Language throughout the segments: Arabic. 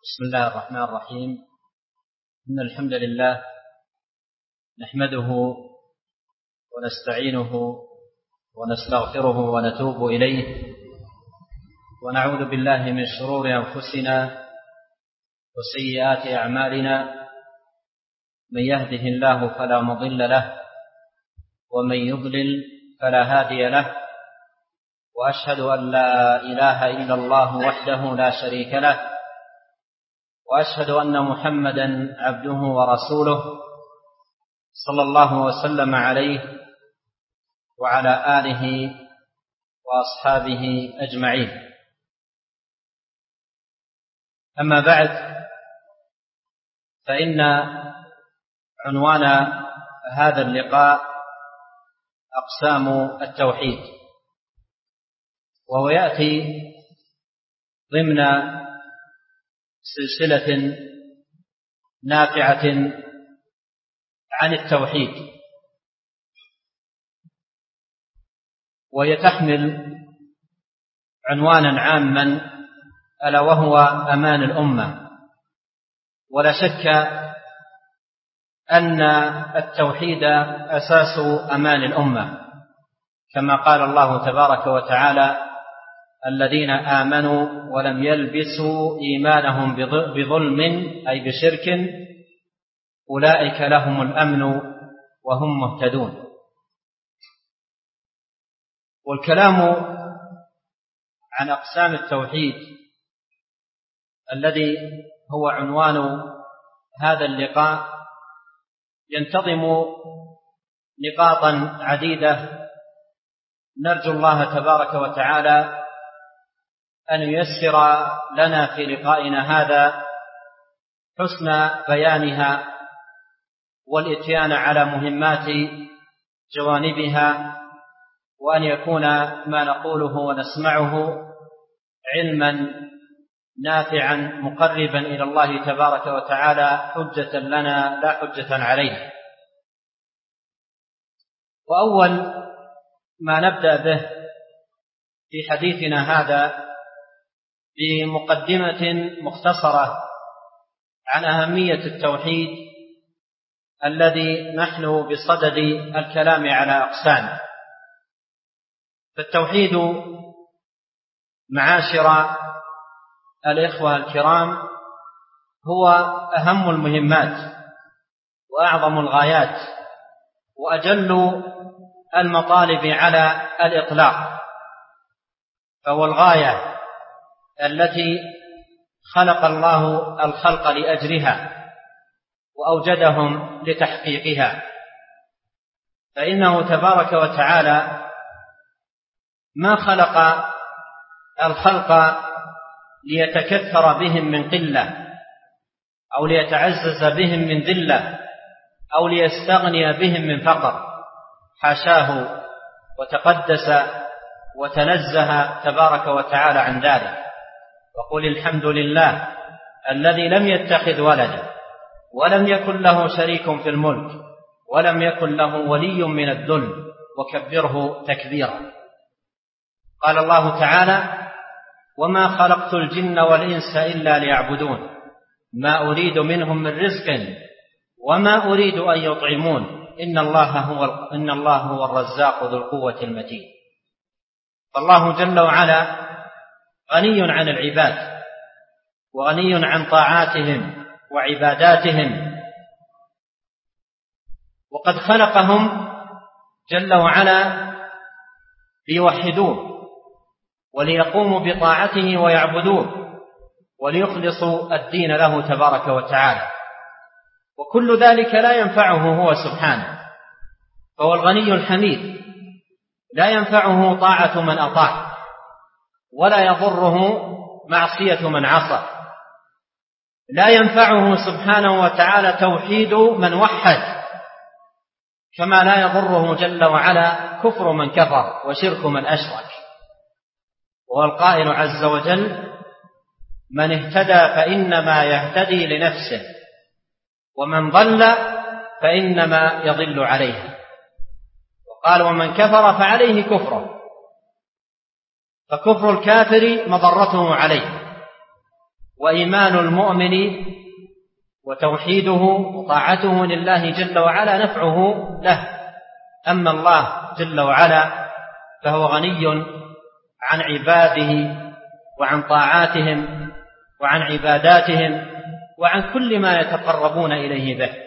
بسم الله الرحمن الرحيم. إن الحمد لله نحمده ونستعينه ونستغفره ونتوب إليه، ونعوذ بالله من شرور أنفسنا وسيئات أعمالنا. من يهده الله فلا مضل له، ومن يضلل فلا هادي له، وأشهد أن لا إله إلا الله وحده لا شريك له، وأشهد أن محمدا عبده ورسوله صلى الله وسلم عليه وعلى آله وأصحابه أجمعين. أما بعد، فإن عنوان هذا اللقاء أقسام التوحيد، وهو يأتي ضمن سلسلة نافعة عن التوحيد، وهي تحمل عنوانا عاما ألا وهو أمان الأمة. ولا شك أن التوحيد أساس أمان الأمة، كما قال الله تبارك وتعالى: الذين آمنوا ولم يلبسوا إيمانهم بظلم أي بشرك أولئك لهم الأمن وهم مهتدون. والكلام عن أقسام التوحيد الذي هو عنوان هذا اللقاء ينتظم نقاطا عديدة، نرجو الله تبارك وتعالى أن ييسر لنا في لقائنا هذا حسن بيانها والإتيان على مهمات جوانبها، وأن يكون ما نقوله ونسمعه علما نافعا مقربا إلى الله تبارك وتعالى، حجة لنا لا حجة علينا. وأول ما نبدأ به في حديثنا هذا بمقدمة مختصرة عن أهمية التوحيد الذي نحن بصدد الكلام على أقسامه. فالتوحيد معاشر الإخوة الكرام هو أهم المهمات وأعظم الغايات وأجل المطالب على الإطلاق، فهو الغاية التي خلق الله الخلق لأجلها وأوجدهم لتحقيقها. فإنه تبارك وتعالى ما خلق الخلق ليتكثر بهم من قلة، أو ليتعزز بهم من ذلة، أو ليستغني بهم من فقر. حاشاه وتقدس وتنزه تبارك وتعالى عن ذلك. وقل الحمد لله الذي لم يتخذ ولدا ولم يكن له شريك في الملك ولم يكن له ولي من الذل وكبره تكبيرا. قال الله تعالى: وما خلقت الجن والإنس إلا ليعبدون ما أريد منهم من رزق وما أريد أن يطعمون إن الله هو الرزاق ذو القوة المتين. فالله جل وعلا غني عن العباد، وغني عن طاعاتهم وعباداتهم، وقد خلقهم جل وعلا ليوحدوه وليقوموا بطاعته ويعبدوه وليخلصوا الدين له تبارك وتعالى. وكل ذلك لا ينفعه هو سبحانه، فهو الغني الحميد، لا ينفعه طاعة من أطاع ولا يضره معصية من عصى. لا ينفعه سبحانه وتعالى توحيد من وحد، كما لا يضره جل وعلا كفر من كفر وشرك من أشرك. وهو القائل عز وجل: من اهتدى فإنما يهتدي لنفسه ومن ضل فإنما يضل عليها. وقال: ومن كفر فعليه كفره، فكفر الكافر مضرته عليه، وإيمان المؤمن وتوحيده وطاعته لله جل وعلا نفعه له. أما الله جل وعلا فهو غني عن عباده وعن طاعاتهم وعن عباداتهم وعن كل ما يتقربون إليه به.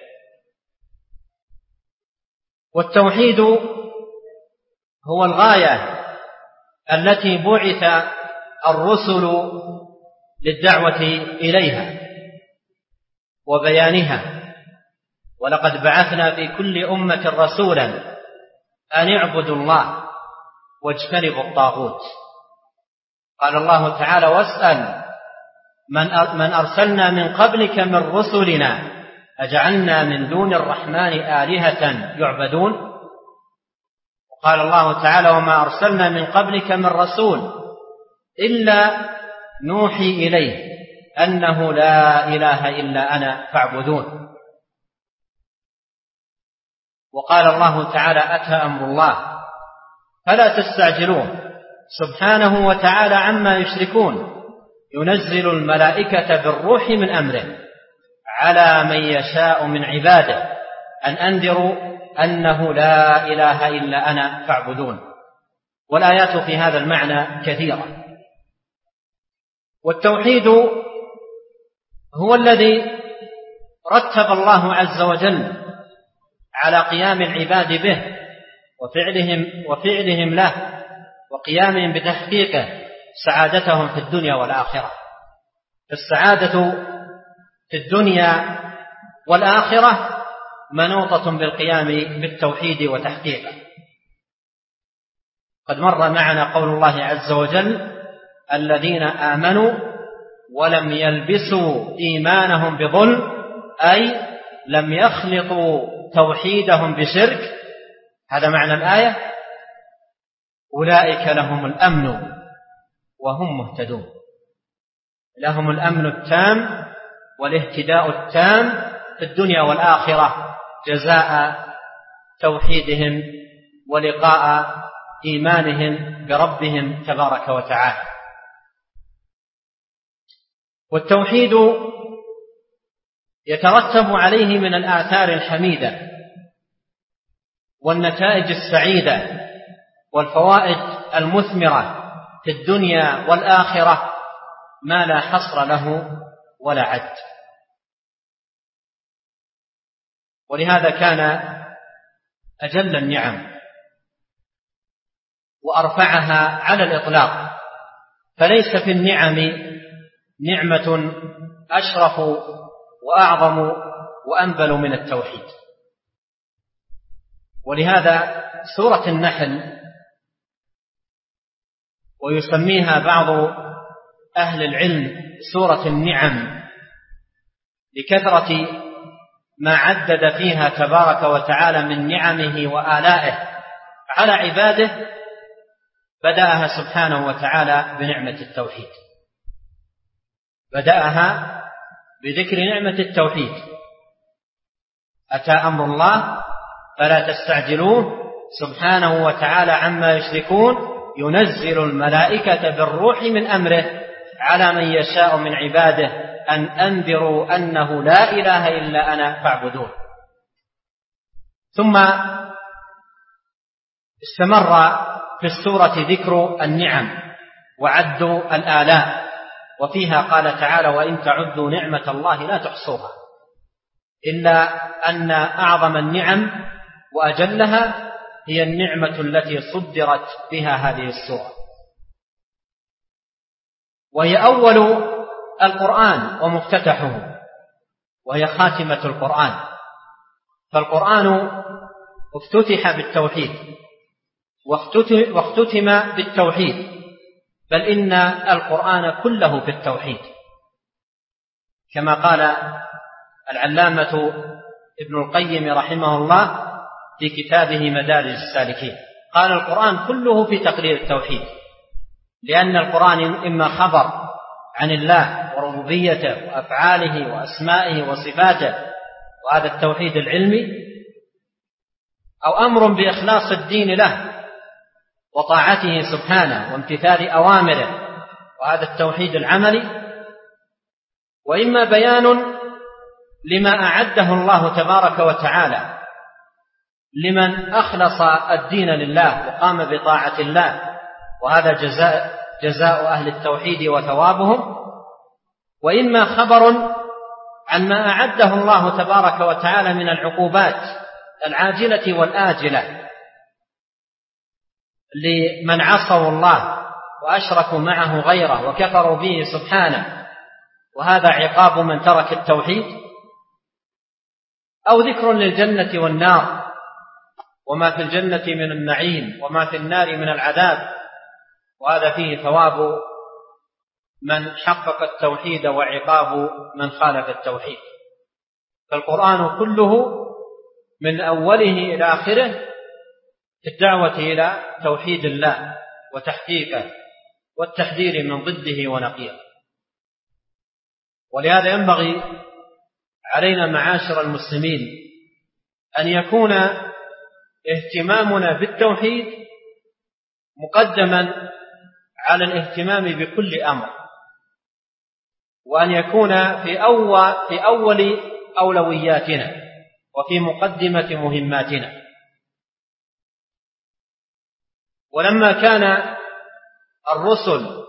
والتوحيد هو الغاية التي بعث الرسل للدعوة إليها وبيانها. ولقد بعثنا في كل أمة رسولا أن اعبدوا الله واجتنبوا الطاغوت. قال الله تعالى: واسأل من أرسلنا من قبلك من رسلنا أجعلنا من دون الرحمن آلهة يعبدون. وقال الله تعالى: وما أرسلنا من قبلك من رسول إلا نوحي إليه أنه لا إله إلا أنا فاعبدون. وقال الله تعالى: أتى أمر الله فلا تستعجلوه سبحانه وتعالى عما يشركون ينزل الملائكة بالروح من أمره على من يشاء من عباده أن أنذروا أنه لا إله إلا أنا فاعبدون. والآيات في هذا المعنى كثيرة. والتوحيد هو الذي رتب الله عز وجل على قيام العباد به وفعلهم له وقيامهم بتحقيقه سعادتهم في الدنيا والآخرة. السعادة في الدنيا والآخرة منوطة بالقيام بالتوحيد وتحقيقه. قد مر معنا قول الله عز وجل: الذين آمنوا ولم يلبسوا إيمانهم بظلم، أي لم يخلطوا توحيدهم بشرك. هذا معنى الآية: أولئك لهم الأمن وهم مهتدون. لهم الأمن التام والاهتداء التام في الدنيا والآخرة جزاء توحيدهم ولقاء إيمانهم بربهم تبارك وتعالى. والتوحيد يترتب عليه من الآثار الحميدة والنتائج السعيدة والفوائد المثمرة في الدنيا والآخرة ما لا حصر له ولا عد. ولهذا كان أجل النعم وأرفعها على الإطلاق، فليس في النعم نعمة أشرف وأعظم وأنبل من التوحيد. ولهذا سورة النحل، ويسميها بعض أهل العلم سورة النعم لكثرة ما عدد فيها تبارك وتعالى من نعمه وآلائه على عباده، بدأها سبحانه وتعالى بنعمة التوحيد، بدأها بذكر نعمة التوحيد. أتى أمر الله فلا تستعجلوه سبحانه وتعالى عما يشركون ينزل الملائكة بالروح من أمره على من يشاء من عباده أن أنذروا أنه لا إله إلا أنا فاعبدون. ثم استمر في السورة ذكر النعم وعد الآلاء، وفيها قال تعالى: وإن تعدوا نعمة الله لا تحصوها. إلا أن أعظم النعم وأجلها هي النعمة التي صدرت بها هذه السورة، وهي أول القرآن ومفتتحه، وهي خاتمة القرآن. فالقرآن افتتح بالتوحيد واختتم بالتوحيد، بل إن القرآن كله في التوحيد، كما قال العلامة ابن القيم رحمه الله في كتابه مدارج السالكين، قال: القرآن كله في تقرير التوحيد، لأن القرآن إما خبر عن الله وربوبيته وأفعاله وأسمائه وصفاته، وهذا التوحيد العلمي، أو أمر بإخلاص الدين له وطاعته سبحانه وامتثال أوامره، وهذا التوحيد العملي، وإما بيان لما أعده الله تبارك وتعالى لمن أخلص الدين لله وقام بطاعة الله، وهذا جزاء أهل التوحيد وثوابهم. وإما خبر عن ما أعده الله تبارك وتعالى من العقوبات العاجلة والآجلة لمن عصوا الله وأشركوا معه غيره وكفروا به سبحانه، وهذا عقاب من ترك التوحيد. أو ذكر للجنة والنار وما في الجنة من النعيم وما في النار من العذاب، وهذا فيه ثواب من حقق التوحيد وعقاب من خالف التوحيد. فالقرآن كله من أوله إلى آخره في الدعوة إلى توحيد الله وتحقيقه والتحذير من ضده ونقيضه. ولهذا ينبغي علينا معاشر المسلمين أن يكون اهتمامنا بالتوحيد مقدما على الاهتمام بكل أمر، وأن يكون في أول أولوياتنا وفي مقدمة مهماتنا. ولما كان الرسل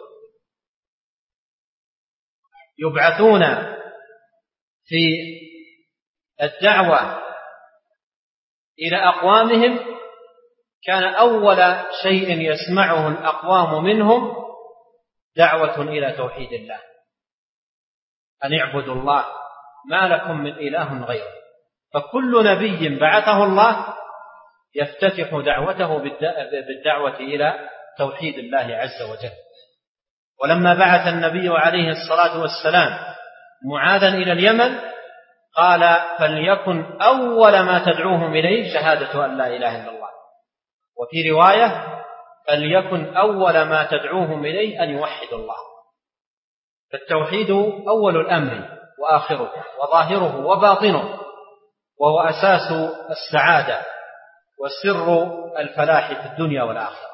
يبعثون في الدعوة إلى أقوامهم، كان أول شيء يسمعه الأقوام منهم دعوة إلى توحيد الله، أن اعبدوا الله ما لكم من إله غيره. فكل نبي بعثه الله يفتتح دعوته بالدعوة إلى توحيد الله عز وجل. ولما بعث النبي عليه الصلاة والسلام معاذا إلى اليمن قال فليكن أول ما تدعوهم إليه شهادة أن لا إله إلا الله، وفي رواية فليكن أول ما تدعوهم إليه أن يوحدوا الله. فالتوحيد أول الأمر وآخره وظاهره وباطنه، وهو أساس السعادة وسر الفلاح في الدنيا والآخرة.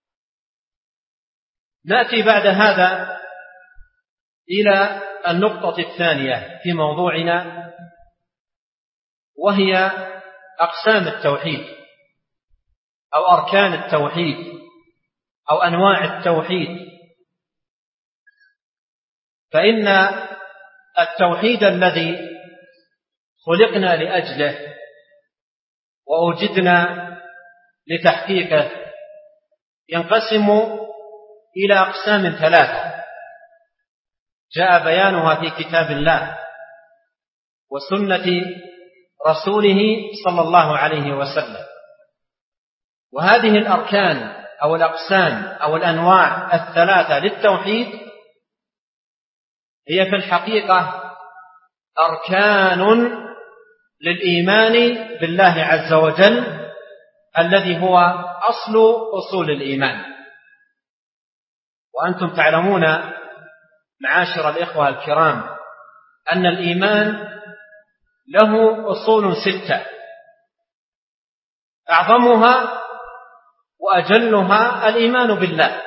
نأتي بعد هذا إلى النقطة الثانية في موضوعنا، وهي أقسام التوحيد أو أركان التوحيد أو أنواع التوحيد. فإن التوحيد الذي خلقنا لأجله وأوجدنا لتحقيقه ينقسم إلى أقسام ثلاثة جاء بيانها في كتاب الله وسنة رسوله صلى الله عليه وسلم. وهذه الأركان أو الأقسام أو الأنواع الثلاثة للتوحيد هي في الحقيقة أركان للإيمان بالله عز وجل الذي هو أصل أصول الإيمان. وأنتم تعلمون معاشر الإخوة الكرام أن الإيمان له أصول 6 أعظمها وأجلها الإيمان بالله،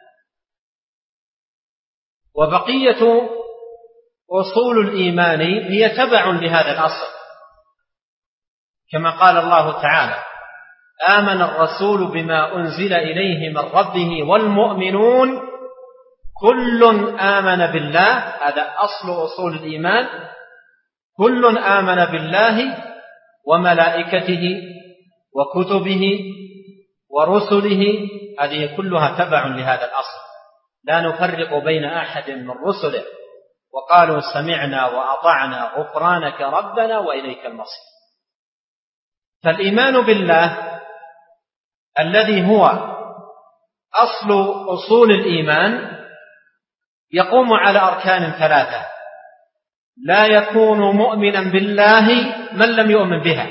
وبقية أصول الإيمان هي تبع لهذا الأصل، كما قال الله تعالى آمن الرسول بما أنزل إليه من ربه والمؤمنون كل آمن بالله. هذا أصل أصول الإيمان، كل آمن بالله وملائكته وكتبه ورسله، هذه كلها تبع لهذا الأصل، لا نفرق بين أحد من رسله، وقالوا سمعنا وأطعنا غفرانك ربنا وإليك المصير. فالإيمان بالله الذي هو أصل أصول الإيمان يقوم على أركان 3 لا يكون مؤمنا بالله من لم يؤمن بها،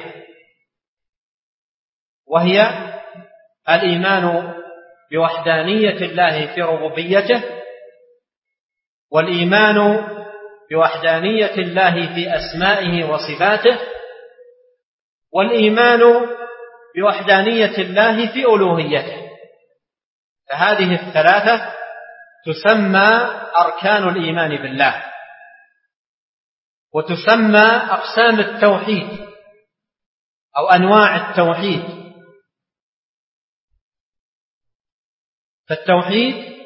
وهي الإيمان بوحدانية الله في ربوبيته، والإيمان بوحدانية الله في أسمائه وصفاته، والإيمان بوحدانية الله في ألوهيته. فهذه ال3 تسمى أركان الإيمان بالله. وتسمى أقسام التوحيد أو أنواع التوحيد. فالتوحيد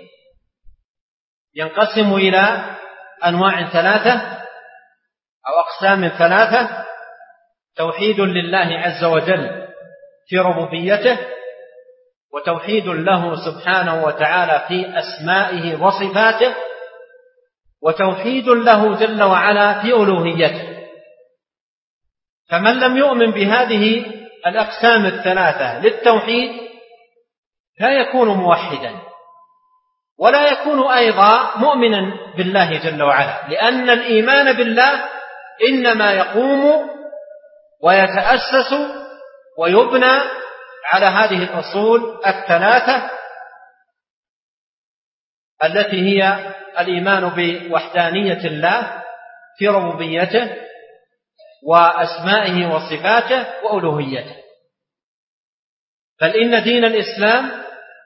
ينقسم إلى أنواع ثلاثة أو أقسام ثلاثة: توحيد لله عز وجل في ربوبيته، وتوحيد له سبحانه وتعالى في أسمائه وصفاته، وتوحيد له جل وعلا في ألوهيته. فمن لم يؤمن بهذه الأقسام الثلاثة للتوحيد لا يكون موحدا، ولا يكون أيضا مؤمنا بالله جل وعلا، لأن الإيمان بالله إنما يقوم ويتأسس ويبنى على هذه الأصول الثلاثة التي هي الإيمان بوحدانية الله في ربوبيته وأسمائه وصفاته وألوهيته. بل إن دين الإسلام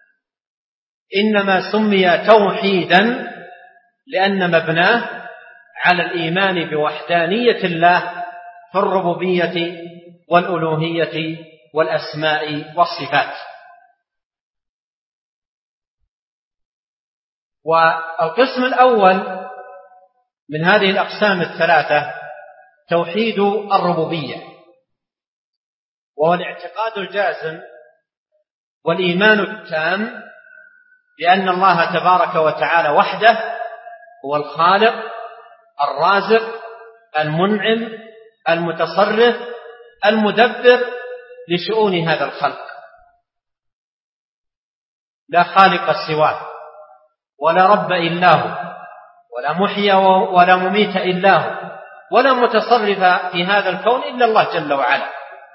إنما سمي توحيدا لأن مبناه على الإيمان بوحدانية الله في الربوبية والألوهية والأسماء والصفات. والقسم الأول من هذه الأقسام الثلاثة توحيد الربوبية، وهو الاعتقاد الجازم والإيمان التام بأن الله تبارك وتعالى وحده هو الخالق الرازق المنعم المتصرف المدبر لشؤون هذا الخلق، لا خالق سواه، ولا رب إلا هو، ولا محيي ولا مميت إلا هو، ولا متصرف في هذا الكون إلا الله جل وعلا.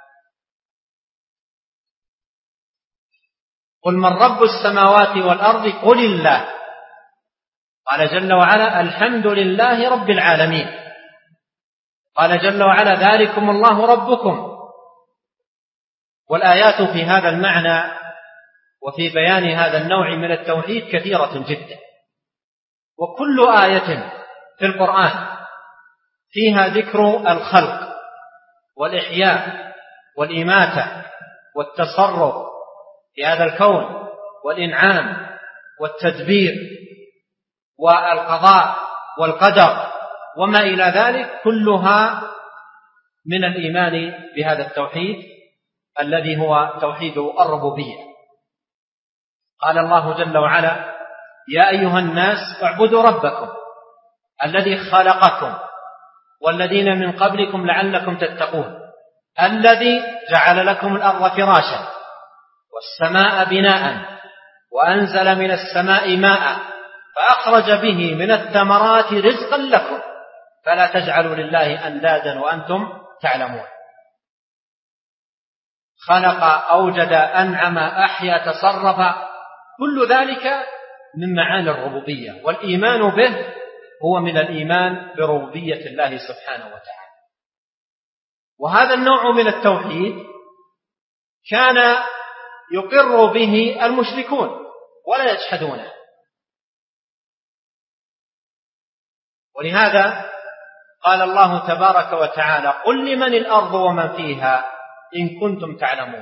قل من رب السماوات والأرض قل الله. قال جل وعلا الحمد لله رب العالمين. قال جل وعلا ذلكم الله ربكم. والآيات في هذا المعنى وفي بيان هذا النوع من التوحيد كثيرة جدا، وكل آية في القرآن فيها ذكر الخلق والإحياء والإماتة والتصرف في هذا الكون والإنعام والتدبير والقضاء والقدر وما إلى ذلك، كلها من الإيمان بهذا التوحيد الذي هو توحيد الربوبية. قال الله جل وعلا يا أيها الناس اعبدوا ربكم الذي خلقكم والذين من قبلكم لعلكم تتقون الذي جعل لكم الأرض فراشا والسماء بناء وأنزل من السماء ماء فأخرج به من الثمرات رزقا لكم فلا تجعلوا لله أندادا وأنتم تعلمون. خلق أوجد أنعم أحيا تصرف، كل ذلك من معاني الربوبية، والإيمان به هو من الإيمان بربوبية الله سبحانه وتعالى. وهذا النوع من التوحيد كان يقر به المشركون ولا يجحدونه، ولهذا قال الله تبارك وتعالى قل لمن الأرض ومن فيها إن كنتم تعلمون.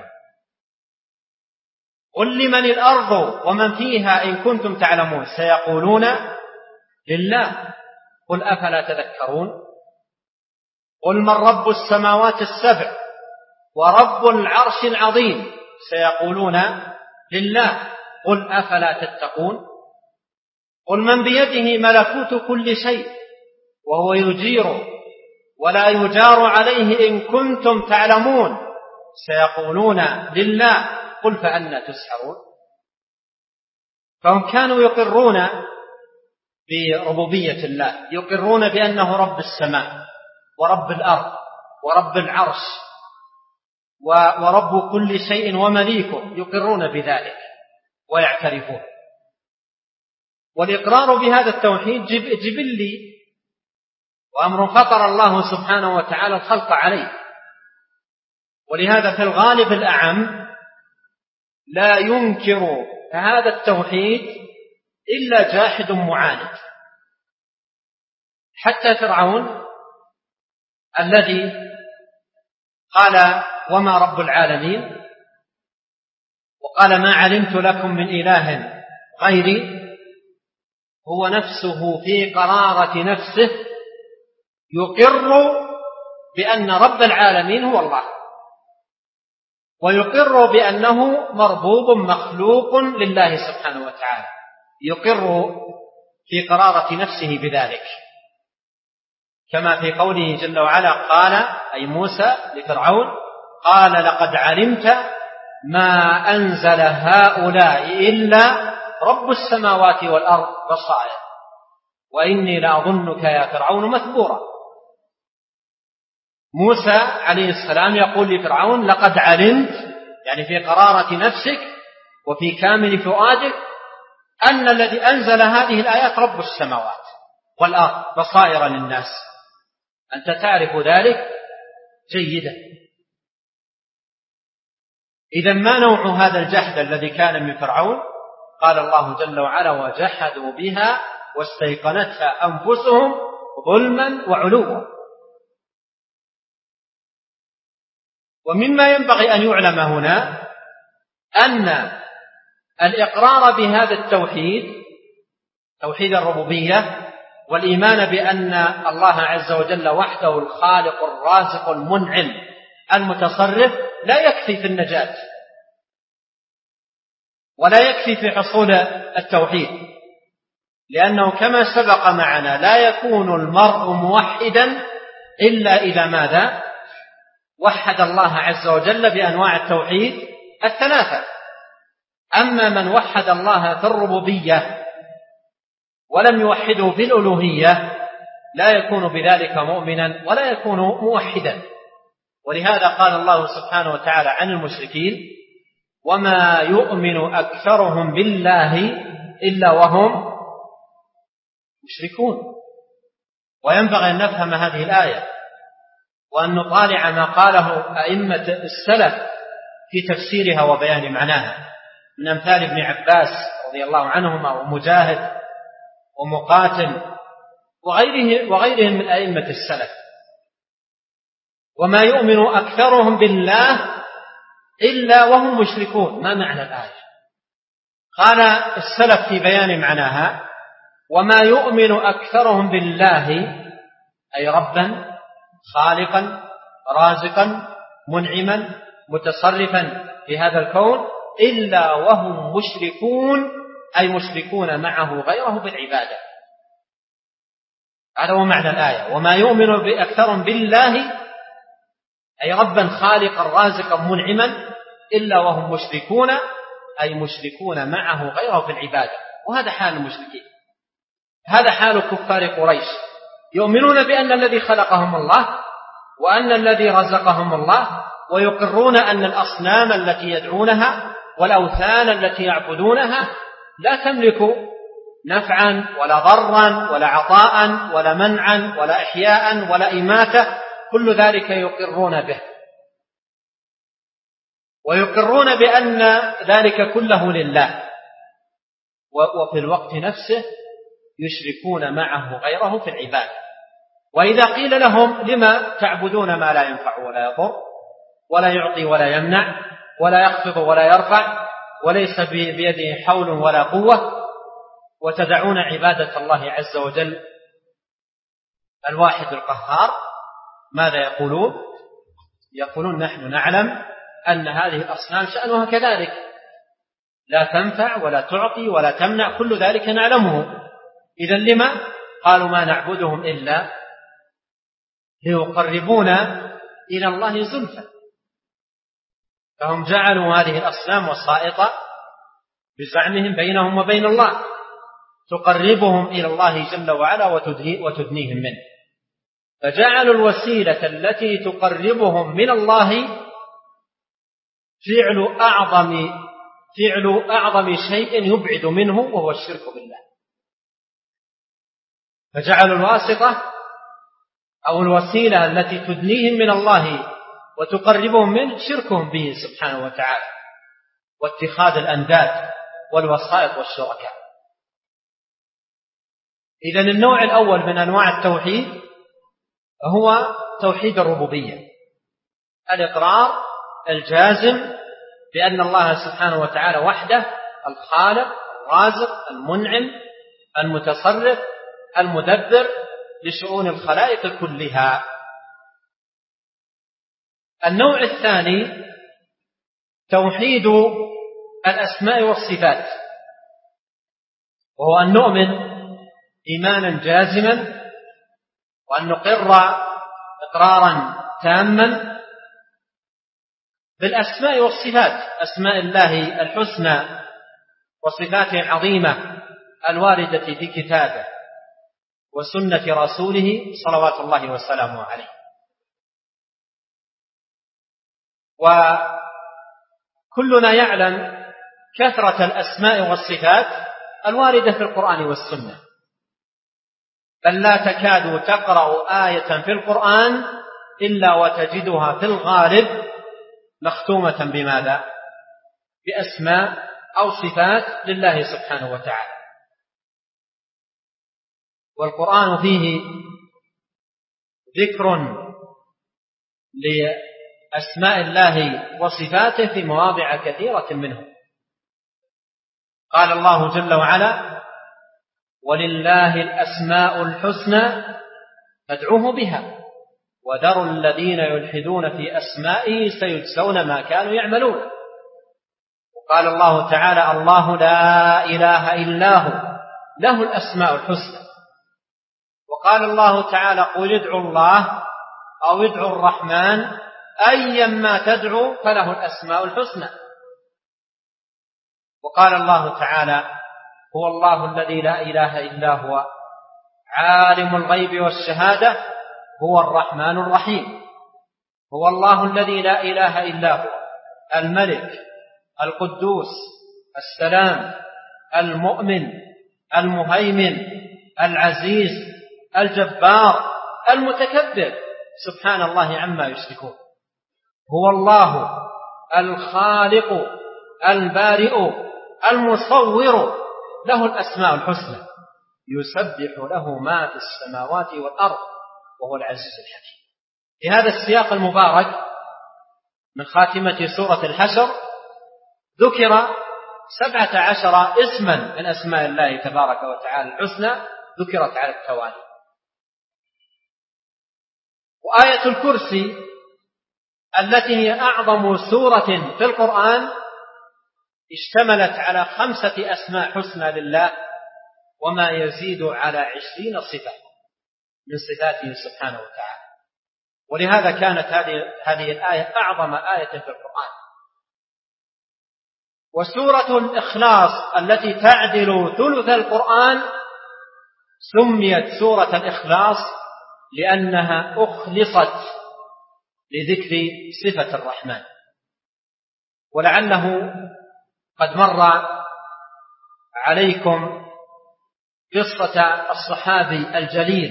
قل لمن الأرض ومن فيها إن كنتم تعلمون سيقولون لله قل أفلا تذكرون. قل من رب السماوات السبع ورب العرش العظيم سيقولون لله قل أفلا تتقون. قل من بيده ملكوت كل شيء وهو يجير ولا يجار عليه إن كنتم تعلمون سيقولون لله قل فأنى تسحرون. فهم كانوا يقرون بربوبية الله، يقرون بأنه رب السماء ورب الأرض ورب العرش ورب كل شيء ومليكه، يقرون بذلك ويعترفون. والإقرار بهذا التوحيد جبلي وأمر فطر الله سبحانه وتعالى الخلق عليه، ولهذا في الغالب الأعم لا ينكر هذا التوحيد إلا جاحد معاند. حتى فرعون الذي قال وما رب العالمين، وقال ما علمت لكم من إله غيري، هو نفسه في قرارة نفسه يقر بأن رب العالمين هو الله، ويقر بأنه مربوب مخلوق لله سبحانه وتعالى، يقر في قرارة نفسه بذلك، كما في قوله جل وعلا قال أي موسى لفرعون قال لقد علمت ما أنزل هؤلاء إلا رب السماوات والأرض بصائر وإني لأظنك يا فرعون مثبورا. موسى عليه السلام يقول لفرعون لقد علمت، يعني في قرارة نفسك وفي كامل فؤادك، أن الذي أنزل هذه الآيات رب السماوات والأرض بصائر للناس، أنت تعرف ذلك جيدا. إذا ما نوع هذا الجحد الذي كان من فرعون؟ قال الله جل وعلا وجحدوا بها واستيقنتها أنفسهم ظلما وعلوا. ومما ينبغي أن يعلم هنا أن الإقرار بهذا التوحيد، توحيد الربوبية، والإيمان بأن الله عز وجل وحده الخالق الرازق المنعم المتصرف، لا يكفي في النجاة ولا يكفي في حصول التوحيد، لأنه كما سبق معنا لا يكون المرء موحدا إلا إذا ماذا؟ وحد الله عز وجل بأنواع التوحيد الثلاثة. أما من وحد الله في الربوبية ولم يوحده في الألوهية لا يكون بذلك مؤمنا ولا يكون موحدا. ولهذا قال الله سبحانه وتعالى عن المشركين وما يؤمن أكثرهم بالله إلا وهم مشركون. وينبغي أن نفهم هذه الآية وأن نطالع ما قاله أئمة السلف في تفسيرها وبيان معناها، من أمثال ابن عباس رضي الله عنهما ومجاهد ومقاتل وغيرهم من أئمة السلف. وما يؤمن أكثرهم بالله إلا وهم مشركون. ما معنى الآية؟ قال السلف في بيان معناها وما يؤمن أكثرهم بالله أي ربا خالقا رازقا منعما متصرفا في هذا الكون إلا وهم مشركون، أي مشركون معه غيره بالعبادة. هذا هو معنى الآية. وما يؤمن بأكثرهم بالله أي ربا خالقا رازقا منعما إلا وهم مشركون، أي مشركون معه غيره في العبادة. وهذا حال المشركين، هذا حال كفار قريش، يؤمنون بأن الذي خلقهم الله وأن الذي رزقهم الله، ويقرون أن الأصنام التي يدعونها والأوثان التي يعبدونها لا تملك نفعا ولا ضرا ولا عطاء ولا منعا ولا إحياء ولا إماتة، كل ذلك يقرون به، ويقرون بأن ذلك كله لله، وفي الوقت نفسه يشركون معه غيره في العبادة. وإذا قيل لهم لما تعبدون ما لا ينفع ولا يضر ولا يعطي ولا يمنع ولا يخفض ولا يرفع وليس بيده حول ولا قوة، وتدعون عبادة الله عز وجل الواحد القهار، ماذا يقولون؟ يقولون نحن نعلم أن هذه الأصنام شأنها كذلك، لا تنفع ولا تعطي ولا تمنع، كل ذلك نعلمه. إذن لما؟ قالوا ما نعبدهم إلا ليقربونا إلى الله زلفى. فهم جعلوا هذه الأصنام وسائط بزعمهم بينهم وبين الله، تقربهم إلى الله جل وعلا وتدنيهم منه. فجعلوا الوسيلة التي تقربهم من الله فعل أعظم شيء يبعد منه وهو الشرك بالله. فجعلوا الواسطة أو الوسيلة التي تدنيهم من الله وتقربهم منه شركهم به سبحانه وتعالى، واتخاذ الأنداد والوسائط والشركاء. إذن النوع الأول من أنواع التوحيد هو توحيد الربوبية، الإقرار الجازم بأن الله سبحانه وتعالى وحده الخالق الرازق المنعم المتصرف المدبر لشؤون الخلائق كلها. النوع الثاني توحيد الأسماء والصفات، وهو أن نؤمن إيمانا جازما وأن نقر إقرارا تاما بالأسماء والصفات، أسماء الله الحسنى وصفاته العظيمة الواردة في كتابه وسنة رسوله صلوات الله وسلامه عليه. وكلنا يعلم كثرة الأسماء والصفات الواردة في القرآن والسنة، بل لا تكاد تقرأ آية في القرآن إلا وتجدها في الغالب مختومة بماذا؟ بأسماء أو صفات لله سبحانه وتعالى. والقرآن فيه ذكر لأسماء الله وصفاته في مواضع كثيرة منه. قال الله جل وعلا: ولله الأسماء الحسنى فادعوه بها وذروا الذين يلحدون في أسمائه سيجزون ما كانوا يعملون. وقال الله تعالى: الله لا إله إلا هو له الأسماء الحسنى. وقال الله تعالى: قل ادعوا الله أو ادعوا الرحمن أيما تدعوا فله الأسماء الحسنى. وقال الله تعالى: هو الله الذي لا إله إلا هو عالم الغيب والشهادة هو الرحمن الرحيم. هو الله الذي لا إله إلا هو الملك القدوس السلام المؤمن المهيمن العزيز الجبار المتكبر سبحان الله عما يشركون. هو الله الخالق البارئ المصور له الأسماء الحسنى يسبح له ما في السماوات والأرض وهو العزيز الحكيم. في هذا السياق المبارك من خاتمة سورة الحشر ذكر 17 اسما من أسماء الله تبارك وتعالى الحسنى ذكرت على التوالي. وآية الكرسي التي هي أعظم سورة في القرآن اشتملت على 5 أسماء حسنى لله وما يزيد على 20 صفة من صفاته سبحانه وتعالى. ولهذا كانت هذه الآية أعظم آية في القرآن. وسورة الإخلاص التي تعدل ثلث القرآن سميت سورة الإخلاص لأنها أخلصت لذكر صفة الرحمن. ولعله قد مر عليكم قصة الصحابي الجليل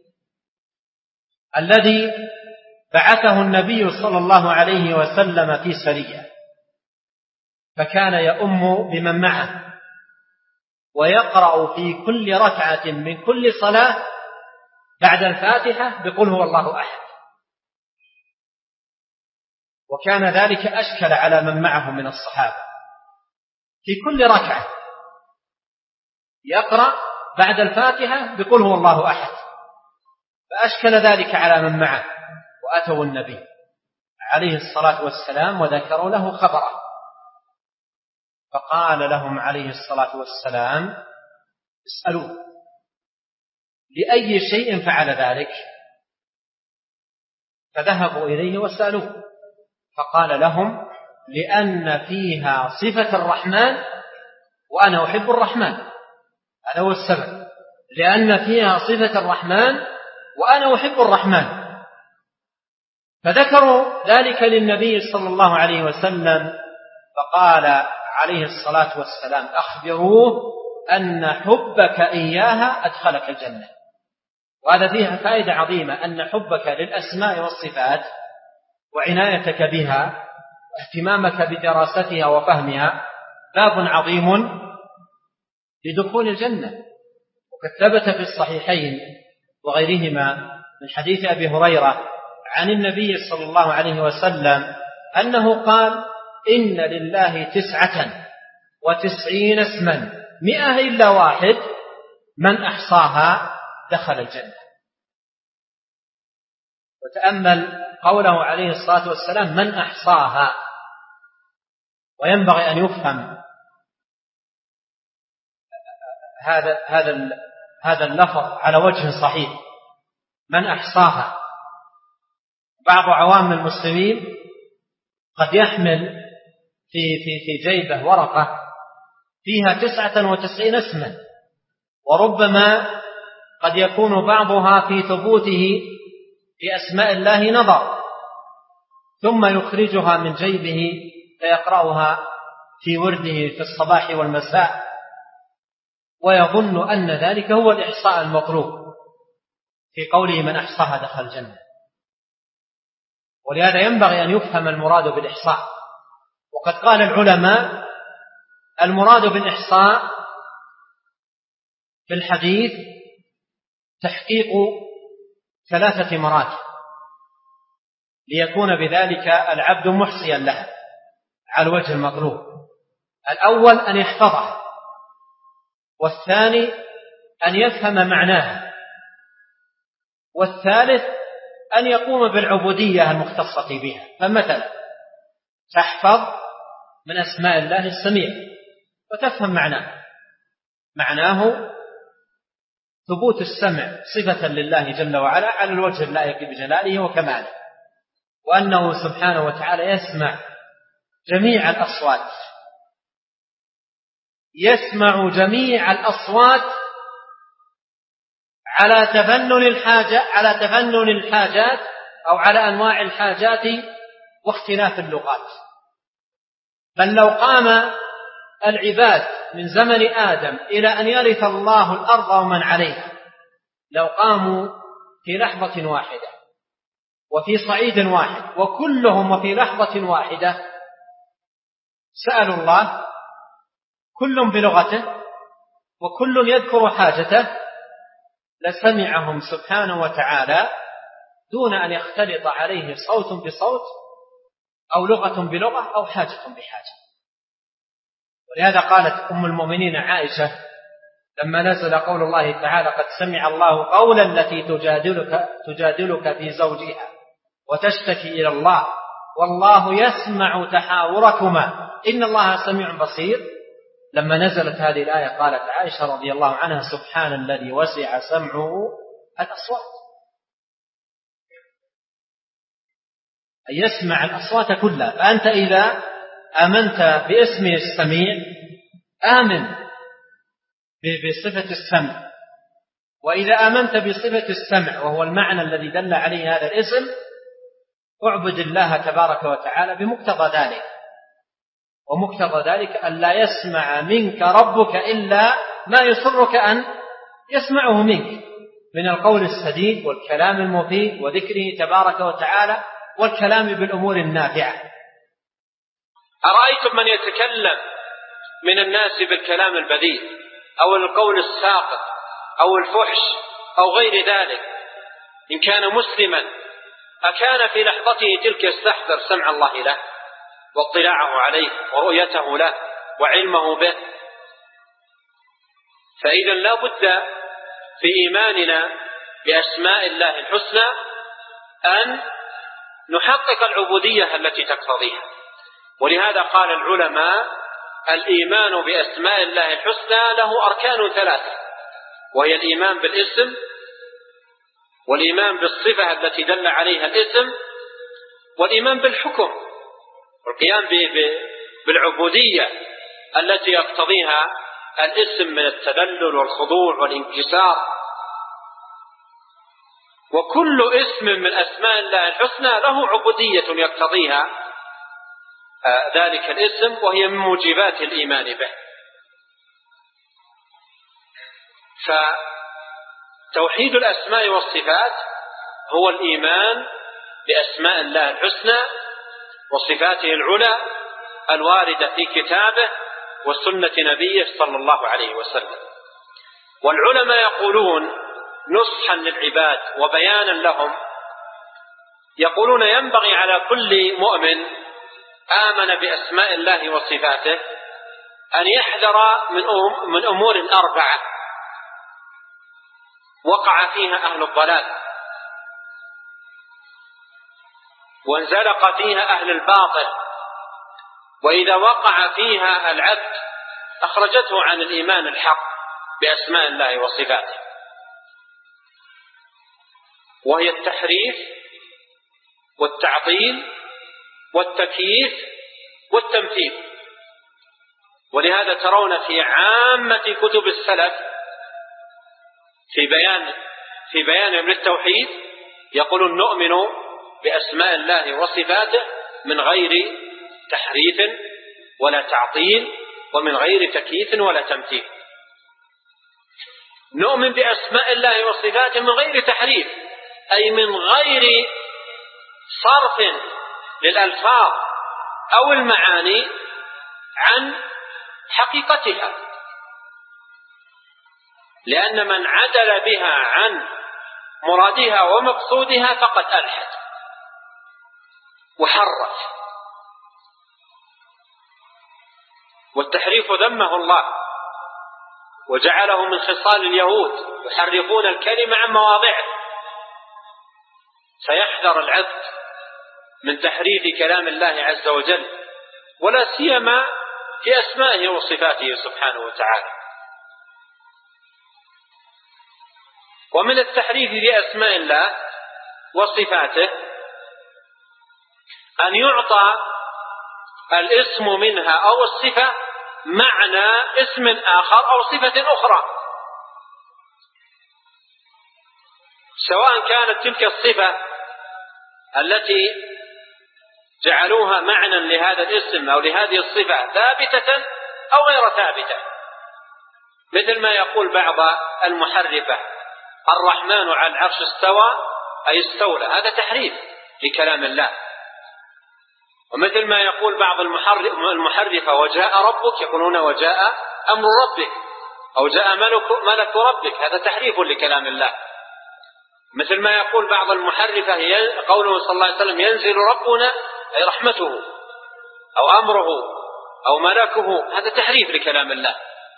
الذي بعثه النبي صلى الله عليه وسلم في سرية، فكان يؤم بمن معه ويقرأ في كل ركعة من كل صلاة بعد الفاتحة بقل هو الله أحد. وكان ذلك أشكل على من معه من الصحابة، في كل ركعة يقرأ بعد الفاتحة بقل هو الله أحد، فأشكل ذلك على من معه، وأتوا النبي عليه الصلاة والسلام وذكروا له خبره، فقال لهم عليه الصلاة والسلام: اسألوه لأي شيء فعل ذلك؟ فذهبوا إليه وسألوه، فقال لهم: لأن فيها صفة الرحمن وأنا أحب الرحمن. هذا هو السبب، لأن فيها صفة الرحمن وأنا أحب الرحمن. فذكروا ذلك للنبي صلى الله عليه وسلم، فقال عليه الصلاة والسلام: أخبروه أن حبك إياها أدخلك الجنة. وهذا فيها فائدة عظيمة، أن حبك للأسماء والصفات وعنايتك بها واهتمامك بدراستها وفهمها باب عظيم لدخول الجنة. وقد ثبت في الصحيحين وغيرهما من حديث أبي هريرة عن النبي صلى الله عليه وسلم أنه قال: إن لله 99 اسما 100 إلا واحد، من أحصاها دخل الجنة. وتأمل قوله عليه الصلاة والسلام: من أحصاها. وينبغي أن يفهم هذا اللفظ على وجه صحيح. من أحصاها. بعض عوام المسلمين قد يحمل في جيبه ورقة فيها 99 اسما، وربما قد يكون بعضها في ثبوته في أسماء الله نظر، ثم يخرجها من جيبه فيقرأها في ورده في الصباح والمساء، ويظن أن ذلك هو الإحصاء المطلوب في قوله: من أحصاها دخل الجنة. ولهذا ينبغي أن يفهم المراد بالإحصاء. وقد قال العلماء: المراد بالإحصاء في الحديث تحقيق 3 مراتب ليكون بذلك العبد محصيا لها على الوجه المطلوب. الأول أن يحفظها، والثاني أن يفهم معناها، والثالث أن يقوم بالعبودية المختصة بها. فمثلا تحفظ من أسماء الله السميع وتفهم معناه ثبوت السمع صفة لله جل وعلا على الوجه اللائق بجلاله وكماله، وأنه سبحانه وتعالى يسمع جميع الأصوات، يسمع جميع الأصوات على تفنن الحاجات أو على أنواع الحاجات واختلاف اللغات. بل لو قام العباد من زمن آدم إلى أن يرث الله الأرض ومن عليها، لو قاموا في لحظة واحدة وفي صعيد واحد وكلهم وفي لحظة واحدة سألوا الله، كل بلغته وكل يذكر حاجته، لسمعهم سبحانه وتعالى دون أن يختلط عليه صوت بصوت أو لغة بلغة أو حاجة بحاجة. ولهذا قالت أم المؤمنين عائشة لما نزل قول الله تعالى: قد سمع الله قول التي تجادلك في زوجها وتشتكي إلى الله والله يسمع تحاوركما إن الله سميع بصير. لما نزلت هذه الآية قالت عائشة رضي الله عنها: سبحان الذي وسع سمعه الأصوات، أن يسمع الأصوات كلها. فأنت إذا آمنت باسمه السميع آمن بصفة السمع، وإذا آمنت بصفة السمع وهو المعنى الذي دل عليه هذا الاسم اعبد الله تبارك وتعالى بمقتضى ذلك. ومقتضى ذلك أن لا يسمع منك ربك إلا ما يسرك أن يسمعه منك من القول السديد والكلام المفيد وذكره تبارك وتعالى والكلام بالأمور النافعة. أرأيتم من يتكلم من الناس بالكلام البذيء أو القول الساقط أو الفحش أو غير ذلك، إن كان مسلما أكان في لحظته تلك يستحضر سمع الله له واطلاعه عليه ورؤيته له وعلمه به؟ فإذا لا بد في إيماننا بأسماء الله الحسنى أن نحقق العبودية التي تقتضيها. ولهذا قال العلماء: الإيمان بأسماء الله الحسنى له أركان 3، وهي الإيمان بالاسم، والإيمان بالصفة التي دل عليها الاسم، والإيمان بالحكم، والقيام بالعبودية التي يقتضيها الاسم من التذلل والخضوع والانكسار. وكل اسم من أسماء الله الحسنى له عبودية يقتضيها ذلك الاسم، وهي من موجبات الإيمان به. فتوحيد الأسماء والصفات هو الإيمان بأسماء الله الحسنى وصفاته العلى الواردة في كتابه وسنة نبيه صلى الله عليه وسلم. والعلماء يقولون نصحا للعباد وبيانا لهم: يقولون ينبغي على كل مؤمن آمن بأسماء الله وصفاته أن يحذر من أمور 4 وقع فيها أهل الضلال وانزلق فيها أهل الباطل، وإذا وقع فيها العبد أخرجته عن الإيمان الحق بأسماء الله وصفاته، وهي التحريف والتعطيل والتكييف والتمثيل. ولهذا ترون في عامة كتب السلف في بيانهم للتوحيد يقولون نؤمن بأسماء الله وصفاته من غير تحريف ولا تعطيل ومن غير تكييف ولا تمثيل. نؤمن بأسماء الله وصفاته من غير تحريف، أي من غير صرف للألفاظ أو المعاني عن حقيقتها، لأن من عدل بها عن مرادها ومقصودها فقد ألحد وحرف. والتحريف ذمه الله وجعله من خصال اليهود، يحرفون الكلمة عن مواضعه. فيحذر العبد من تحريف كلام الله عز وجل، ولا سيما في أسمائه وصفاته سبحانه وتعالى. ومن التحريف في أسماء الله وصفاته أن يعطى الاسم منها أو الصفة معنى اسم آخر أو صفة أخرى، سواء كانت تلك الصفة التي جعلوها معنى لهذا الاسم أو لهذه الصفة ثابتة أو غير ثابتة، مثل ما يقول بعض المحرفة الرحمن على العرش استوى أي استولى، هذا تحريف لكلام الله. ومثل ما يقول بعض المحرفة وجاء ربك، يقولون وجاء أمر ربك أو جاء ملك ربك، هذا تحريف لكلام الله. مثل ما يقول بعض المحرفة قوله صلى الله عليه وسلم ينزل ربنا أي رحمته أو أمره أو ملكه، هذا تحريف لكلام الله،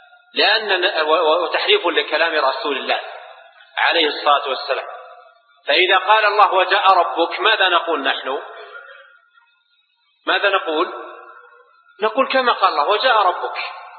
وتحريف لكلام رسول الله عليه الصلاة والسلام. فإذا قال الله وجاء ربك ماذا نقول نحن؟ ماذا نقول؟ نقول كما قال الله وجاء ربك.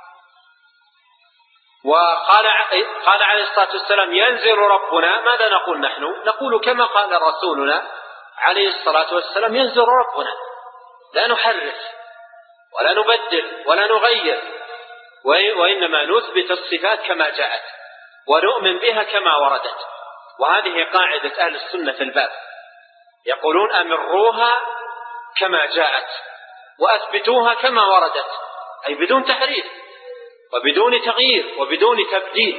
وقال عليه الصلاة والسلام ينزل ربنا، ماذا نقول نحن؟ نقول كما قال رسولنا عليه الصلاة والسلام ينزل ربنا، لا نحرف ولا نبدل ولا نغير، وإنما نثبت الصفات كما جاءت ونؤمن بها كما وردت. وهذه قاعدة أهل السنة في الباب، يقولون أمروها كما جاءت وأثبتوها كما وردت، أي بدون تحريف وبدون تغيير وبدون تبديل.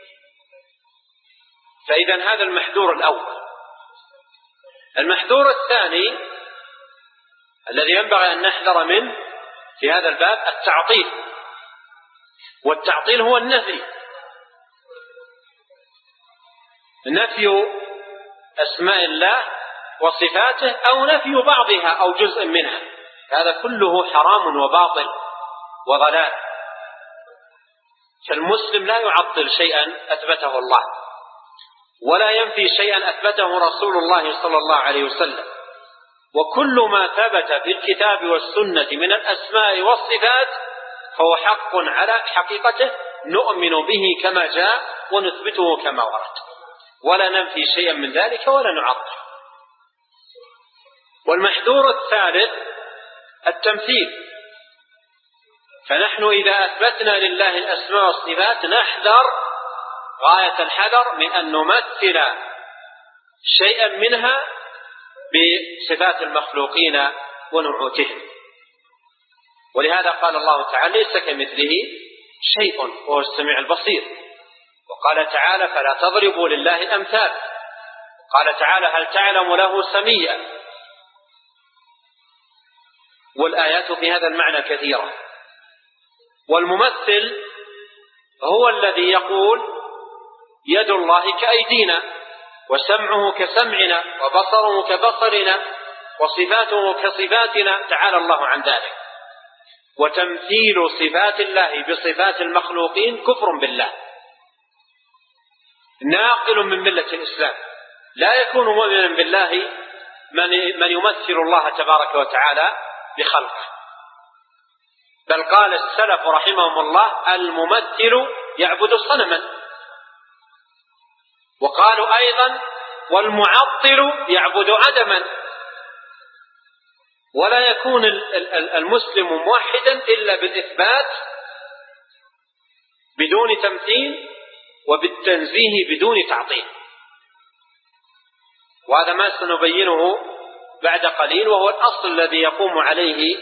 فإذا هذا المحذور الأول. المحذور الثاني الذي ينبغي أن نحذر منه في هذا الباب التعطيل، والتعطيل هو النفي، نفي أسماء الله وصفاته أو نفي بعضها أو جزء منها، هذا كله حرام وباطل وضلال. فالمسلم لا يعطل شيئا أثبته الله، ولا ينفي شيئا أثبته رسول الله صلى الله عليه وسلم. وكل ما ثبت في الكتاب والسنة من الأسماء والصفات فهو حق على حقيقته، نؤمن به كما جاء ونثبته كما ورد، ولا ننفي شيئا من ذلك ولا نعطل. والمحذور الثالث التمثيل. فنحن إذا أثبتنا لله الأسماء والصفات نحذر غاية الحذر من أن نمثل شيئا منها بصفات المخلوقين ونعوتهم. ولهذا قال الله تعالى ليس كمثله شيء وهو السميع البصير. وقال تعالى فلا تضربوا لله الأمثال. قال تعالى هل تعلم له سميا. والآيات في هذا المعنى كثيرة. والممثل هو الذي يقول يد الله كأيدينا، وسمعه كسمعنا وبصره كبصرنا وصفاته كصفاتنا، تعالى الله عن ذلك. وتمثيل صفات الله بصفات المخلوقين كفر بالله، ناقل من ملة الإسلام. لا يكون مؤمنا بالله من يمثل الله تبارك وتعالى بخلقه، بل قال السلف رحمهم الله: الممثل يعبد صنما. وقالوا أيضا: والمعطل يعبد عدما. ولا يكون المسلم موحدا إلا بالإثبات بدون تمثيل، وبالتنزيه بدون تعطيل. وهذا ما سنبينه بعد قليل، وهو الأصل الذي يقوم عليه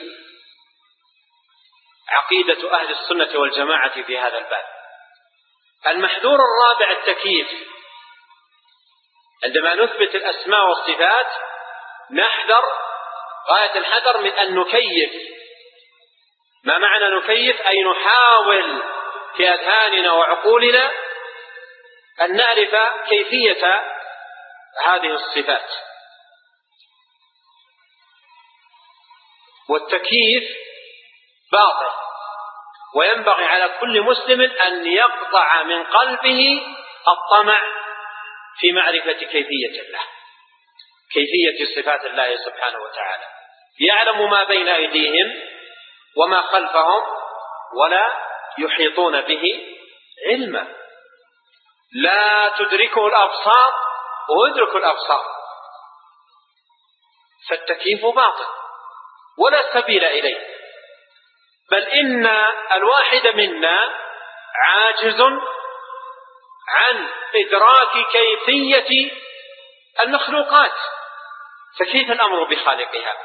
عقيدة أهل السنة والجماعة في هذا الباب. المحذور الرابع التكييف. عندما نثبت الأسماء والصفات نحذر غاية الحذر من أن نكيف. ما معنى نكيف؟ أي نحاول في أذهاننا وعقولنا أن نعرف كيفية هذه الصفات. والتكييف باطل، وينبغي على كل مسلم أن يقطع من قلبه الطمع في معرفة كيفية الله، كيفية صفات الله سبحانه وتعالى. يعلم ما بين أيديهم وما خلفهم ولا يحيطون به علما. لا تدركه الأبصار ويدرك الأبصار. فالتكييف باطل ولا سبيل إليه، بل إن الواحد منا عاجز عن إدراك كيفية المخلوقات، فكيف الأمر بخالقها؟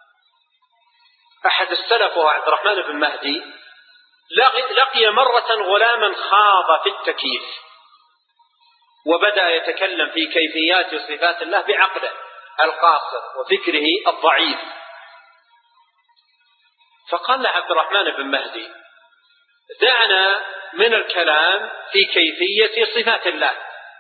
أحد السلف وهو عبد الرحمن بن مهدي لقي مرة غلاما خاض في التكييف، وبدأ يتكلم في كيفيات صفات الله بعقله القاصر وفكره الضعيف. فقال عبد الرحمن بن مهدي: دعنا من الكلام في كيفية صفات الله،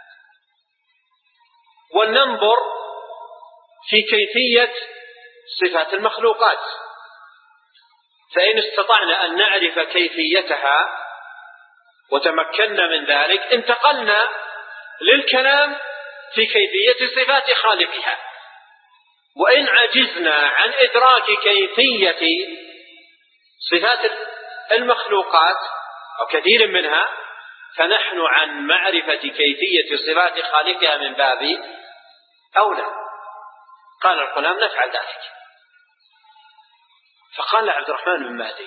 ولننظر في كيفية صفات المخلوقات، فإن استطعنا أن نعرف كيفيتها وتمكنا من ذلك انتقلنا للكلام في كيفية صفات خالقها. وإن عجزنا عن إدراك كيفية صفات المخلوقات أو كثير منها، فنحن عن معرفة كيفية صفات خالقها من باب أولى. قال الغلام: نفعل ذلك. فقال عبد الرحمن بن مهدي: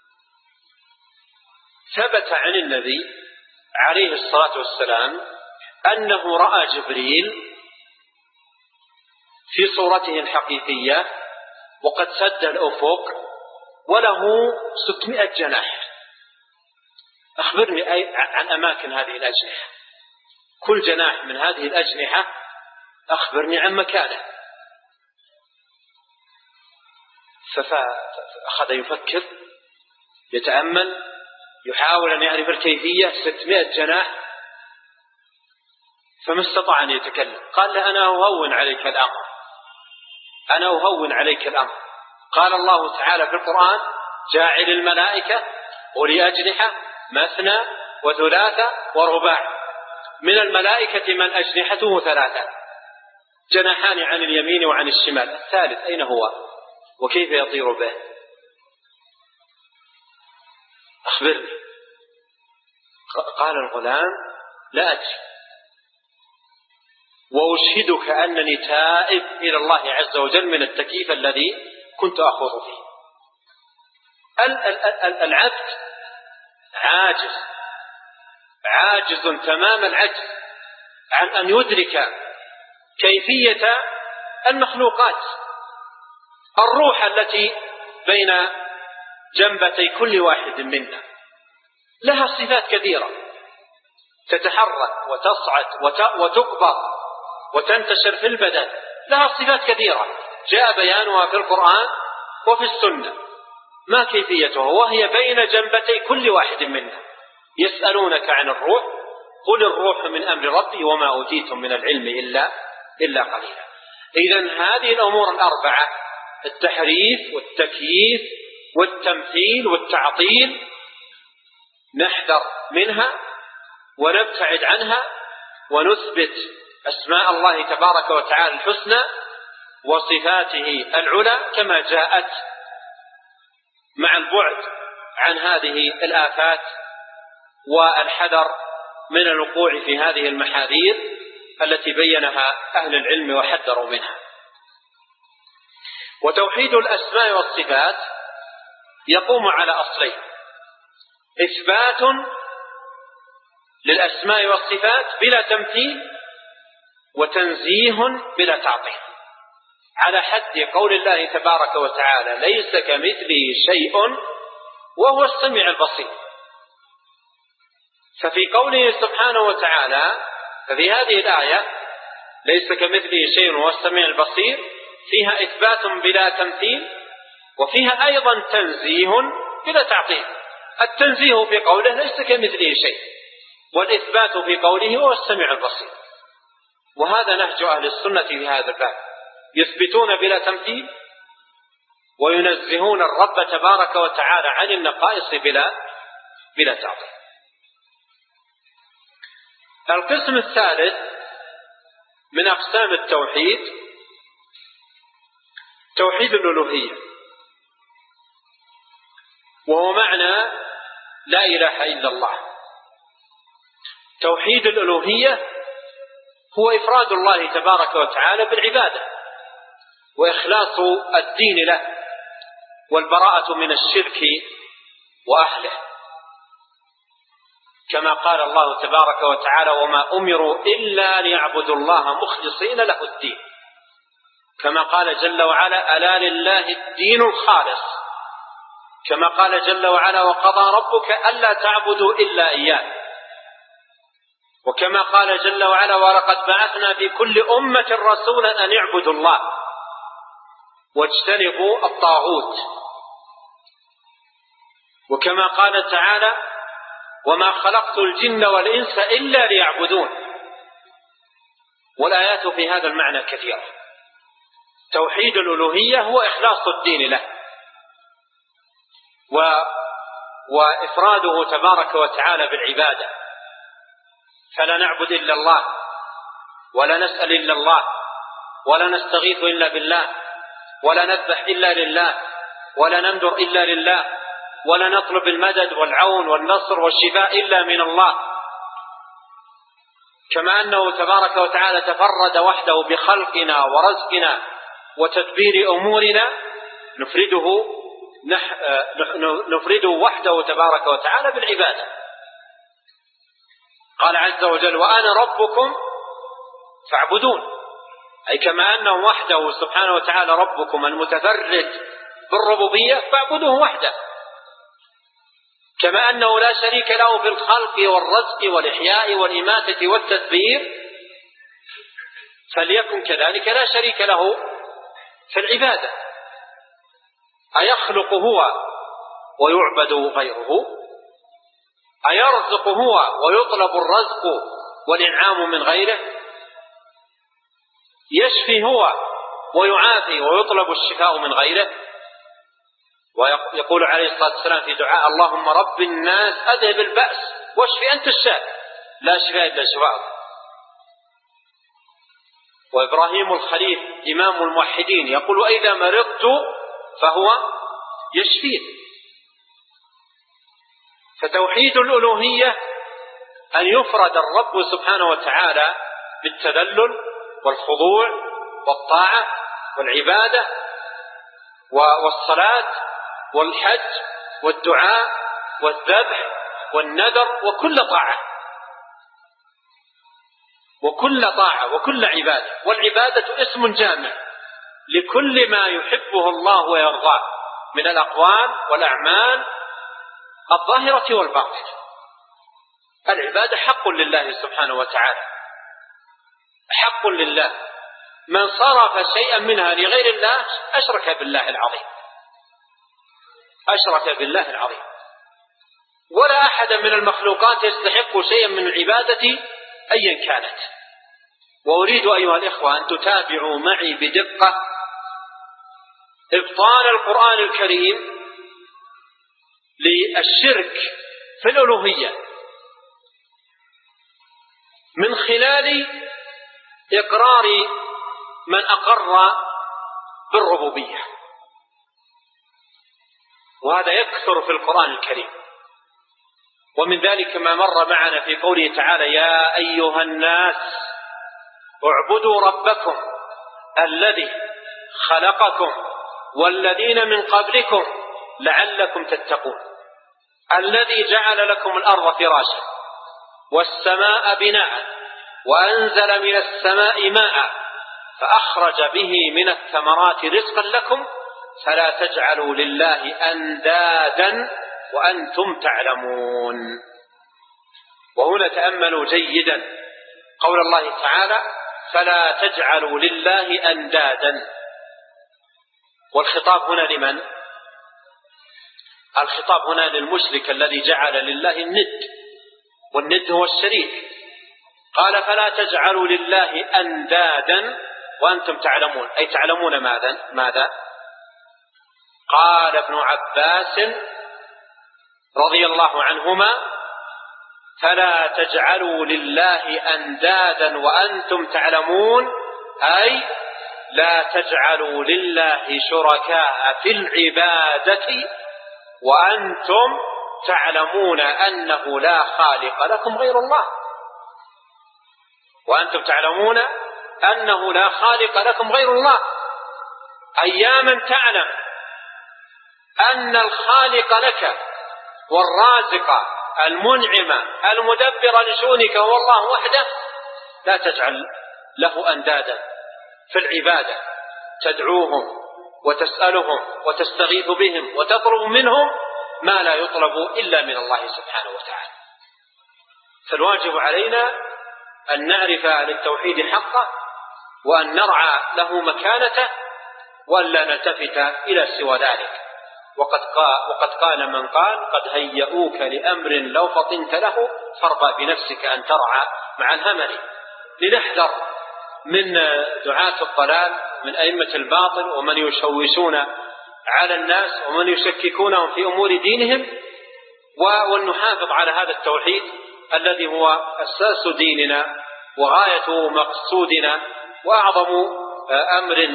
ثبت عن النبي عليه الصلاة والسلام أنه رأى جبريل في صورته الحقيقية وقد سد الأفق وله 600 جناح. أخبرني عن أماكن هذه الأجنحة، كل جناح من هذه الأجنحة أخبرني عن مكانه. فأخذ يفكر يتأمل يحاول أن يعرف الكيفية. 600 جناح، فما استطاع أن يتكلم. قال له: أنا أهون عليك الأمر، أنا أهون عليك الأمر. قال الله تعالى في القرآن: جاعل الملائكة أولي أجنحة مثنى وثلاثة ورباع. من الملائكة من أجنحته 3، جناحان عن اليمين وعن الشمال، الثالث أين هو وكيف يطير به؟ أخبرني. قال الغلام: لا أدري، وأشهدك أنني تائب إلى الله عز وجل من التكييف الذي كنت أخوض فيه. العبد عاجز تمام العجز عن أن يدرك كيفية المخلوقات. الروح التي بين جنبتي كل واحد منا لها صفات كثيرة، تتحرك وتصعد وتقبض وتنتشر في البدن، لها صفات كثيرة جاء بيانها في القرآن وفي السنة. ما كيفيتها؟ وهي بين جنبتي كل واحد منا. يسألونك عن الروح قل الروح من أمر ربي وما أوتيتم من العلم إلا قليلا. إذن هذه الأمور الأربعة، التحريف والتكييف والتمثيل والتعطيل، نحذر منها ونبتعد عنها، ونثبت أسماء الله تبارك وتعالى الحسنى وصفاته العلى كما جاءت، مع البعد عن هذه الآفات والحذر من الوقوع في هذه المحاذير التي بينها أهل العلم وحذروا منها. وتوحيد الأسماء والصفات يقوم على أصلين: إثبات للأسماء والصفات بلا تمثيل، وتنزيه بلا تعطيل، على حد قول الله تبارك وتعالى: ليس كمثله شيء وهو السميع البصير. ففي قوله سبحانه وتعالى، ففي هذه الآية ليس كمثله شيء وهو السميع البصير، فيها إثبات بلا تمثيل، وفيها أيضا تنزيه بلا تعطيل. التنزيه في قوله ليس كمثله شيء، والإثبات في قوله هو السميع البصير. وهذا نهج أهل السنة في هذا الباب، يثبتون بلا تمثيل وينزهون الرب تبارك وتعالى عن النقائص بلا تعطيل. القسم الثالث من أقسام التوحيد توحيد الألوهية، وهو معنى لا إله إلا الله. توحيد الألوهية هو إفراد الله تبارك وتعالى بالعبادة، وإخلاص الدين له، والبراءة من الشرك وأهله، كما قال الله تبارك وتعالى: وما أمروا إلا ليعبدوا الله مخلصين له الدين. كما قال جل وعلا: ألا لله الدين الخالص. كما قال جل وعلا: وقضى ربك ألا تعبدوا إلا إياه. وكما قال جل وعلا: ولقد بعثنا في كل أمة رسولا أن اعبدوا الله واجتنبوا الطاغوت. وكما قال تعالى: وما خلقت الجن والإنس إلا ليعبدون. والآيات في هذا المعنى كثيرة. توحيد الألوهية هو إخلاص الدين له، وإفراده تبارك وتعالى بالعبادة، فلا نعبد إلا الله، ولا نسأل إلا الله، ولا نستغيث إلا بالله، ولا نذبح إلا لله، ولا ننذر إلا لله، ولا نطلب المدد والعون والنصر والشفاء إلا من الله. كما أنه تبارك وتعالى تفرد وحده بخلقنا ورزقنا وتدبير أمورنا، نفرده وحده تبارك وتعالى بالعبادة. قال عز وجل: وأنا ربكم فاعبدون، أي كما أنه وحده سبحانه وتعالى ربكم المتفرد بالربوبية فاعبدوه وحده، كما أنه لا شريك له في الخلق والرزق والإحياء والإماتة والتدبير، فليكن كذلك لا شريك له في العبادة. أيخلق هو ويعبد غيره؟ أيرزق هو ويطلب الرزق والإنعام من غيره؟ يشفي هو ويعافي ويطلب الشفاء من غيره؟ ويقول عليه الصلاة والسلام في دعاء: اللهم رب الناس أذهب البأس واشف أنت الشافي لا شفاء إلا شفاءك. وإبراهيم الخليل إمام الموحدين يقول: وإذا مرضت فهو يشفين. فتوحيد الألوهية أن يفرد الرب سبحانه وتعالى بالتذلل والخضوع والطاعة والعبادة والصلاة والحج والدعاء والذبح والنذر وكل طاعة وكل عبادة. والعبادة اسم جامع لكل ما يحبه الله ويرضاه من الأقوال والأعمال الظاهرة والباطنة. العبادة حق لله سبحانه وتعالى، حق لله. من صرف شيئا منها لغير الله أشرك بالله العظيم، أشرك بالله العظيم. ولا أحد من المخلوقات يستحق شيئا من العبادة أيا كانت. وأريد أيها الإخوة أن تتابعوا معي بدقة إبطال القرآن الكريم للشرك في الألوهية من خلال إقرار من أقر بالربوبية، وهذا يكثر في القرآن الكريم. ومن ذلك ما مر معنا في قوله تعالى: يا أيها الناس اعبدوا ربكم الذي خلقكم والذين من قبلكم لعلكم تتقون، الذي جعل لكم الأرض فراشا والسماء بناء وأنزل من السماء ماء فأخرج به من الثمرات رزقا لكم فلا تجعلوا لله أندادا وأنتم تعلمون. وهنا تأملوا جيدا قول الله تعالى: فلا تجعلوا لله أندادا. والخطاب هنا لمن؟ الخطاب هنا للمشرك الذي جعل لله الند، والند هو الشريك. قال: فلا تجعلوا لله أندادا وأنتم تعلمون، أي تعلمون ماذا؟ قال ابن عباس رضي الله عنهما: فلا تجعلوا لله أندادا وأنتم تعلمون، أي لا تجعلوا لله شركاء في العبادة وأنتم تعلمون أنه لا خالق لكم غير الله. وأنتم تعلمون أنه لا خالق لكم غير الله، أياما تعلم أن الخالق لك والرازق المنعم المدبر لشؤونك هو الله وحده، لا تجعل له أندادا في العبادة تدعوهم وتسألهم وتستغيث بهم وتطلب منهم ما لا يطلب إلا من الله سبحانه وتعالى. فالواجب علينا أن نعرف للتوحيد حقه وأن نرعى له مكانته وأن لا نلتفت إلى سوى ذلك. وقد قال من قال: قد هيئوك لأمر لو فطنت له فارضى بنفسك أن ترعى مع الهمل. لنحذر من دعاة الضلال من أئمة الباطل ومن يشوشون على الناس ومن يشككونهم في أمور دينهم، ونحافظ على هذا التوحيد الذي هو أساس ديننا وغاية مقصودنا وأعظم أمر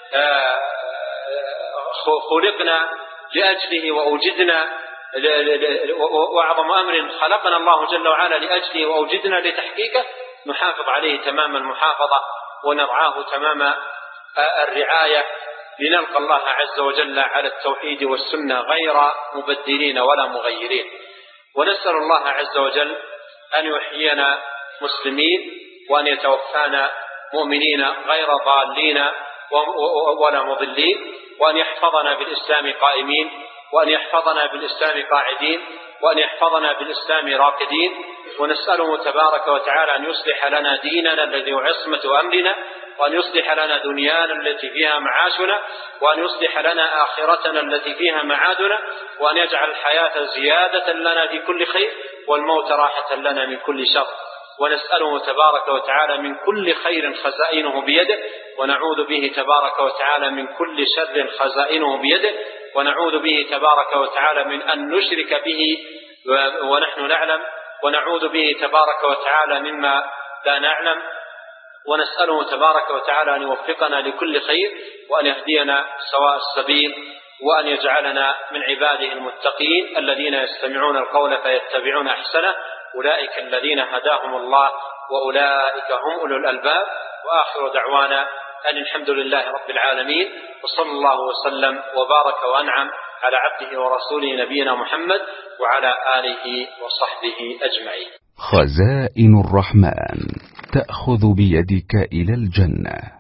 خلقنا لأجله وأوجدنا، وأعظم أمر خلقنا الله جل وعلا لأجله وأوجدنا لتحقيقه، نحافظ عليه تمام المحافظة ونرعاه تمام الرعاية لنلقى الله عز وجل على التوحيد والسنة غير مبدلين ولا مغيرين. ونسأل الله عز وجل أن يحيينا مسلمين وأن يتوفانا مؤمنين غير ضالين ولا مضلين، وأن يحفظنا بالإسلام قائمين، وأن يحفظنا بالإسلام قاعدين، وأن يحفظنا بالإسلام راقدين. ونسأله تبارك وتعالى أن يصلح لنا ديننا الذي هو عصمة أمرنا، وأن يصلح لنا دنيانا التي فيها معاشنا، وأن يصلح لنا آخرتنا التي فيها معادنا، وأن يجعل الحياة زيادة لنا في كل خير والموت راحة لنا من كل شر. ونسأله تبارك وتعالى من كل خير خزائنه بيده، ونعوذ به تبارك وتعالى من كل شر خزائنه بيده، ونعوذ به تبارك وتعالى من أن نشرك به ونحن نعلم، ونعوذ به تبارك وتعالى مما لا نعلم. ونسأله تبارك وتعالى أن يوفقنا لكل خير، وأن يهدينا سواء السبيل، وأن يجعلنا من عباده المتقين الذين يستمعون القول فيتبعون أحسنه، أولئك الذين هداهم الله وأولئك هم أولو الألباب. وآخر دعوانا أن الحمد لله رب العالمين، وصلى الله وسلم وبارك وأنعم على عبده ورسوله نبينا محمد وعلى آله وصحبه أجمعين. خزائن الرحمن تأخذ بيدك إلى الجنة.